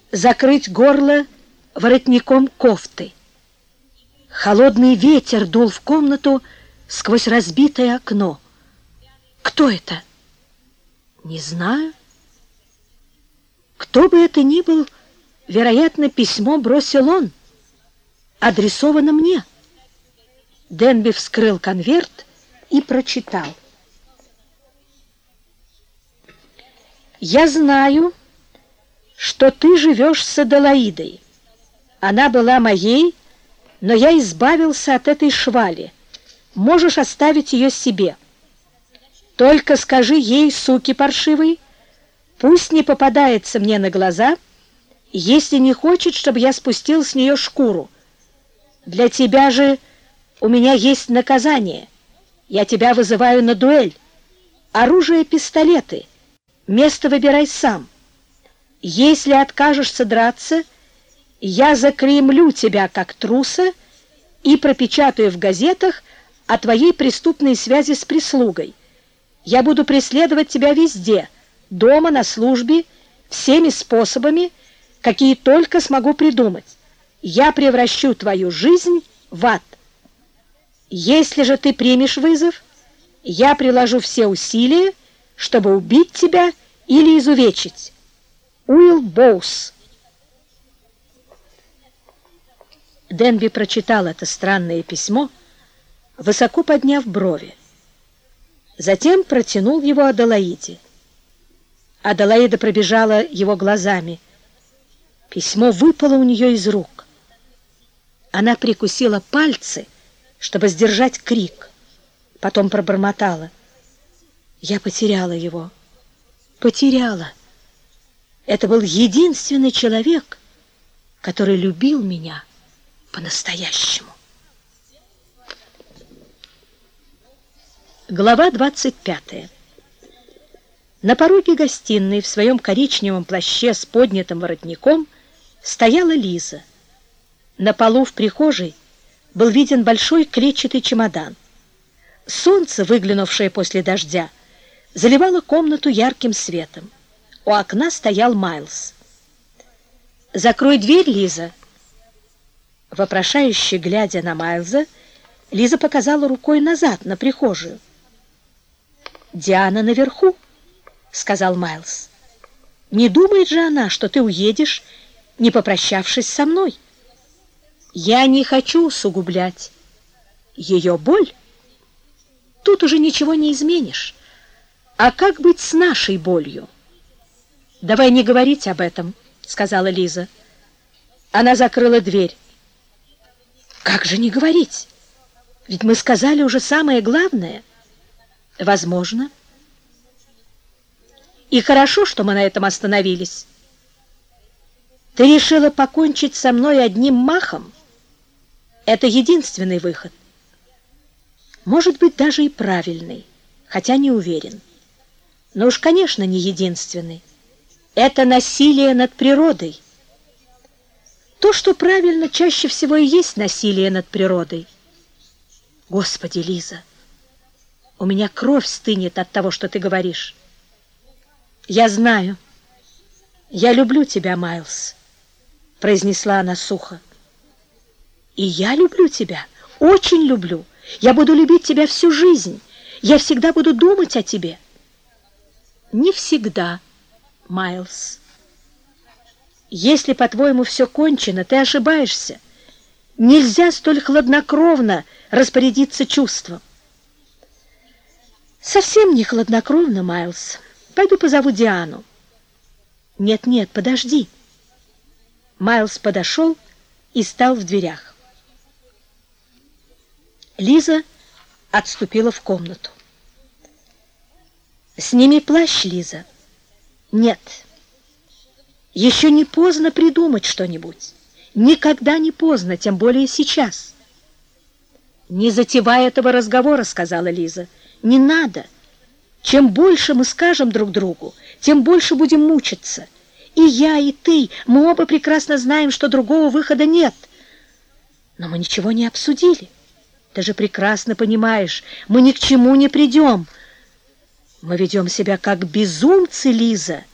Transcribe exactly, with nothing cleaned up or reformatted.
закрыть горло воротником кофты. Холодный ветер дул в комнату сквозь разбитое окно. Кто это? Не знаю. Кто бы это ни был, вероятно, письмо бросил он. Адресовано мне. Денби вскрыл конверт и прочитал. «Я знаю, что ты живешь с Аделаидой. Она была моей, но я избавился от этой швали. Можешь оставить ее себе. Только скажи ей, суки паршивой, пусть не попадается мне на глаза, если не хочет, чтобы я спустил с нее шкуру. Для тебя же у меня есть наказание. Я тебя вызываю на дуэль. Оружие — пистолеты. Место выбирай сам. Если откажешься драться, я заклеймлю тебя как труса и пропечатаю в газетах о твоей преступной связи с прислугой. Я буду преследовать тебя везде, дома, на службе, всеми способами, какие только смогу придумать. Я превращу твою жизнь в ад. Если же ты примешь вызов, я приложу все усилия, чтобы убить тебя или изувечить. Уилл Боус». Денби прочитал это странное письмо, высоко подняв брови. Затем протянул его Аделаиде. Аделаида пробежала его глазами. Письмо выпало у нее из рук. Она прикусила пальцы, чтобы сдержать крик. Потом пробормотала: «Я потеряла его. Потеряла. Это был единственный человек, который любил меня по-настоящему». Глава двадцать пятая. На пороге гостиной в своем коричневом плаще с поднятым воротником стояла Лиза. На полу в прихожей был виден большой клетчатый чемодан. Солнце, выглянувшее после дождя, заливало комнату ярким светом. У окна стоял Майлз. «Закрой дверь, Лиза!» Вопрошающе глядя на Майлза, Лиза показала рукой назад, на прихожую. «Диана наверху», — сказал Майлз. «Не думает же она, что ты уедешь, не попрощавшись со мной? Я не хочу усугублять ее боль. Тут уже ничего не изменишь. А как быть с нашей болью?» «Давай не говорить об этом», — сказала Лиза. Она закрыла дверь. «Как же не говорить? Ведь мы сказали уже самое главное». «Возможно. И хорошо, что мы на этом остановились. Ты решила покончить со мной одним махом? Это единственный выход. Может быть, даже и правильный, хотя не уверен. Но уж, конечно, не единственный. Это насилие над природой. То, что правильно, чаще всего и есть насилие над природой. Господи, Лиза, у меня кровь стынет от того, что ты говоришь. Я знаю. Я люблю тебя, Майлз, произнесла она сухо. И я люблю тебя, очень люблю. Я буду любить тебя всю жизнь. Я всегда буду думать о тебе. Не всегда, Майлз. Если, по-твоему, все кончено, ты ошибаешься. Нельзя столь хладнокровно распорядиться чувством. Совсем не хладнокровно, Майлз. Пойду позову Диану. Нет-нет, подожди. Майлз подошел и стал в дверях. Лиза отступила в комнату. «Сними плащ, Лиза». «Нет, еще не поздно придумать что-нибудь. Никогда не поздно, тем более сейчас». «Не затевай этого разговора», — сказала Лиза. «Не надо. Чем больше мы скажем друг другу, тем больше будем мучиться. И я, и ты, мы оба прекрасно знаем, что другого выхода нет. Но мы ничего не обсудили. Ты же прекрасно понимаешь, мы ни к чему не придем. Мы ведем себя как безумцы, Лиза.